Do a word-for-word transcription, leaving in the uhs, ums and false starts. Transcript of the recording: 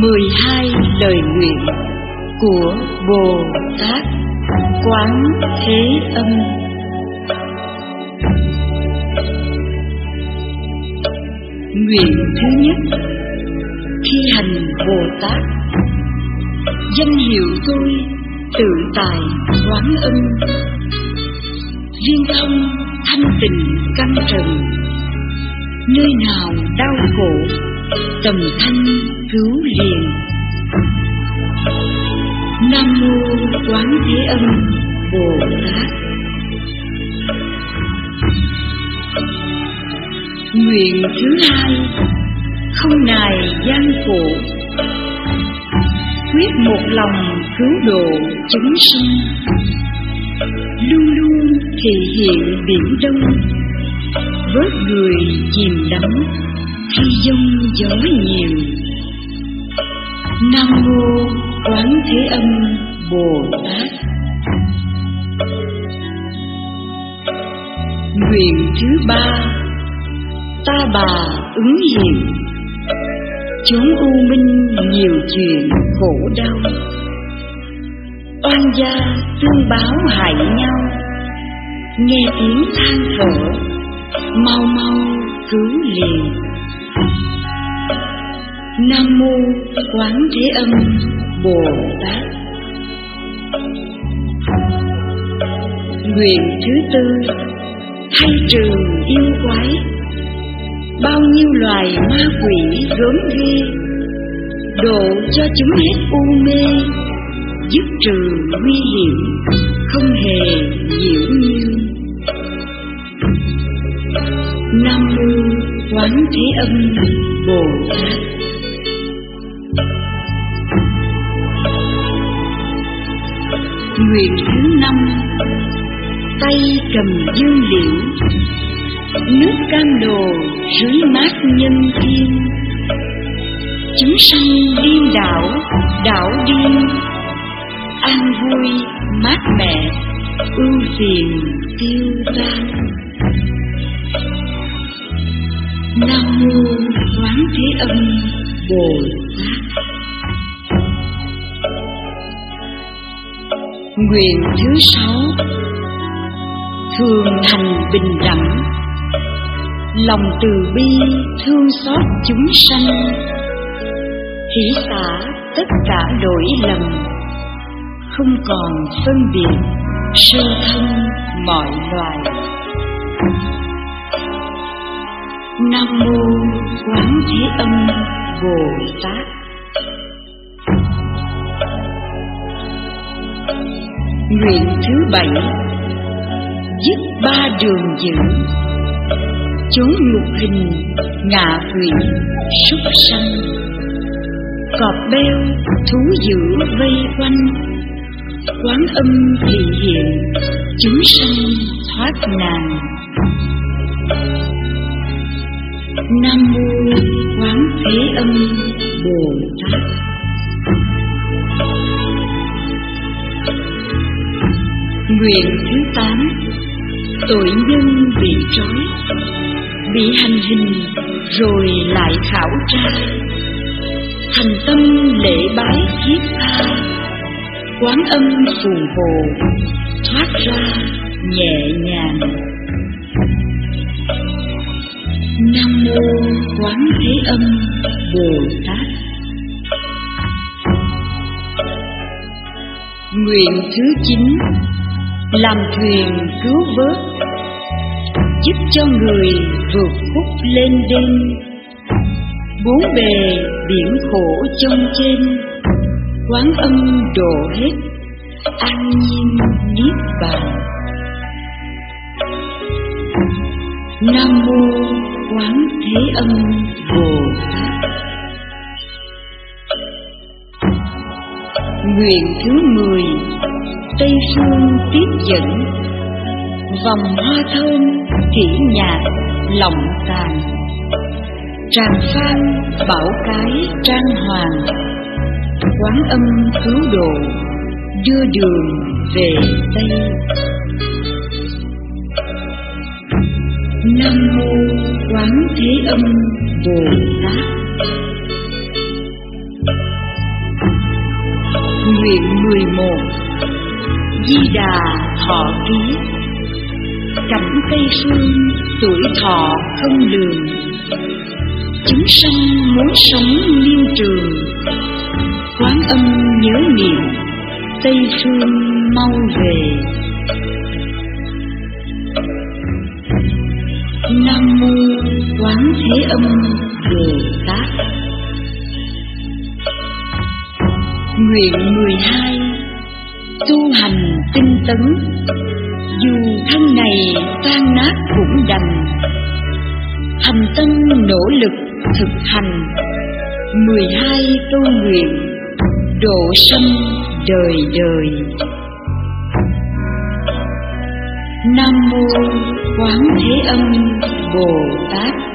mười hai lời nguyện của Bồ Tát Quán Thế Âm. Nguyện thứ nhất: khi hành Bồ Tát, danh hiệu tôi tự tại Quán Âm, viên thông thanh tịnh căn trần, nơi nào đau khổ tầm thanh cứu liền. Nam mô Quán Thế Âm Bồ Tát. Nguyện thứ hai: không nài gian khổ, quyết một lòng cứu độ chúng sinh, luôn luôn thể hiện biển đông, vớt người chìm đắm khi giông gió nhiều. Nam mô Quán Thế Âm Bồ Tát. Nguyện thứ ba: ta bà ứng hiện, chúng u minh nhiều chuyện khổ đau, oan gia tương báo hại nhau, nghe tiếng than thở mau mau cứu liền. Nam mô Quán Thế Âm Bồ Tát. Nguyện thứ tư: hay trừ yêu quái, bao nhiêu loài ma quỷ gớm ghê, độ cho chúng hết u mê, dứt trừ nguy hiểm không hề nhiễu nhương. Nam mô Quán Thế Âm Bồ Tát. Nguyện thứ năm: tay cầm dương liễu, nước cam đồ dưới mát nhân thiên, chúng sanh điên đảo đảo điên, an vui mát mẻ ưu phiền tiêu tan. Nam mô Quán Thế Âm Bồ Tát. Nguyện thứ sáu: thường hành bình đẳng, lòng từ bi thương xót chúng sanh, hỷ xả tất cả lỗi lầm, không còn phân biệt sơ thân mọi loài. Nam mô Quán Thế Âm Bồ Tát. Nguyện thứ bảy: dứt ba đường dữ, chốn ngục hình ngạ quỷ súc sanh, cọp beo thú dữ vây quanh, Quán Âm thị hiện chúng sanh thoát nạn. Nam mô Quán Thế Âm Bồ Tát. Nguyện thứ tám: tội nhân bị trói, bị hành hình rồi lại khảo tra, thành tâm lễ bái thiết tha, Quán Âm phù hộ thoát ra nhẹ nhàng. Nam mô Quán Thế Âm Bồ Tát. Nguyện thứ chín: làm thuyền cứu vớt, giúp cho người vượt khúc lên đên, bốn bề biển khổ chông trên, Quán Âm độ hết an nhiên niết bàn. Nam mô Quán Thế Âm Bồ Tát. Nguyện thứ mười: Tây phương tiếp dẫn, vòng hoa thơm kỹ nhạc lòng tàn, tràng phan bảo cái trang hoàng, Quán Âm cứu độ đưa đường về Tây. Nam mô Quán Thế Âm Bồ Tát. nguyện mười một. Di Đà thọ ký. Cảnh cây phương tuổi thọ không lường, chúng sanh muốn sống liên trường. Quán Âm nhớ niệm Tây phương mau về. Nam mô Quán Thế Âm Bồ Tát. Nguyện mười hai. Tu hành tinh tấn, dù thân này tan nát cũng đành. Hành tâm nỗ lực thực hành, mười hai câu nguyện độ sanh đời đời. Nam mô Quán Thế Âm Bồ Tát.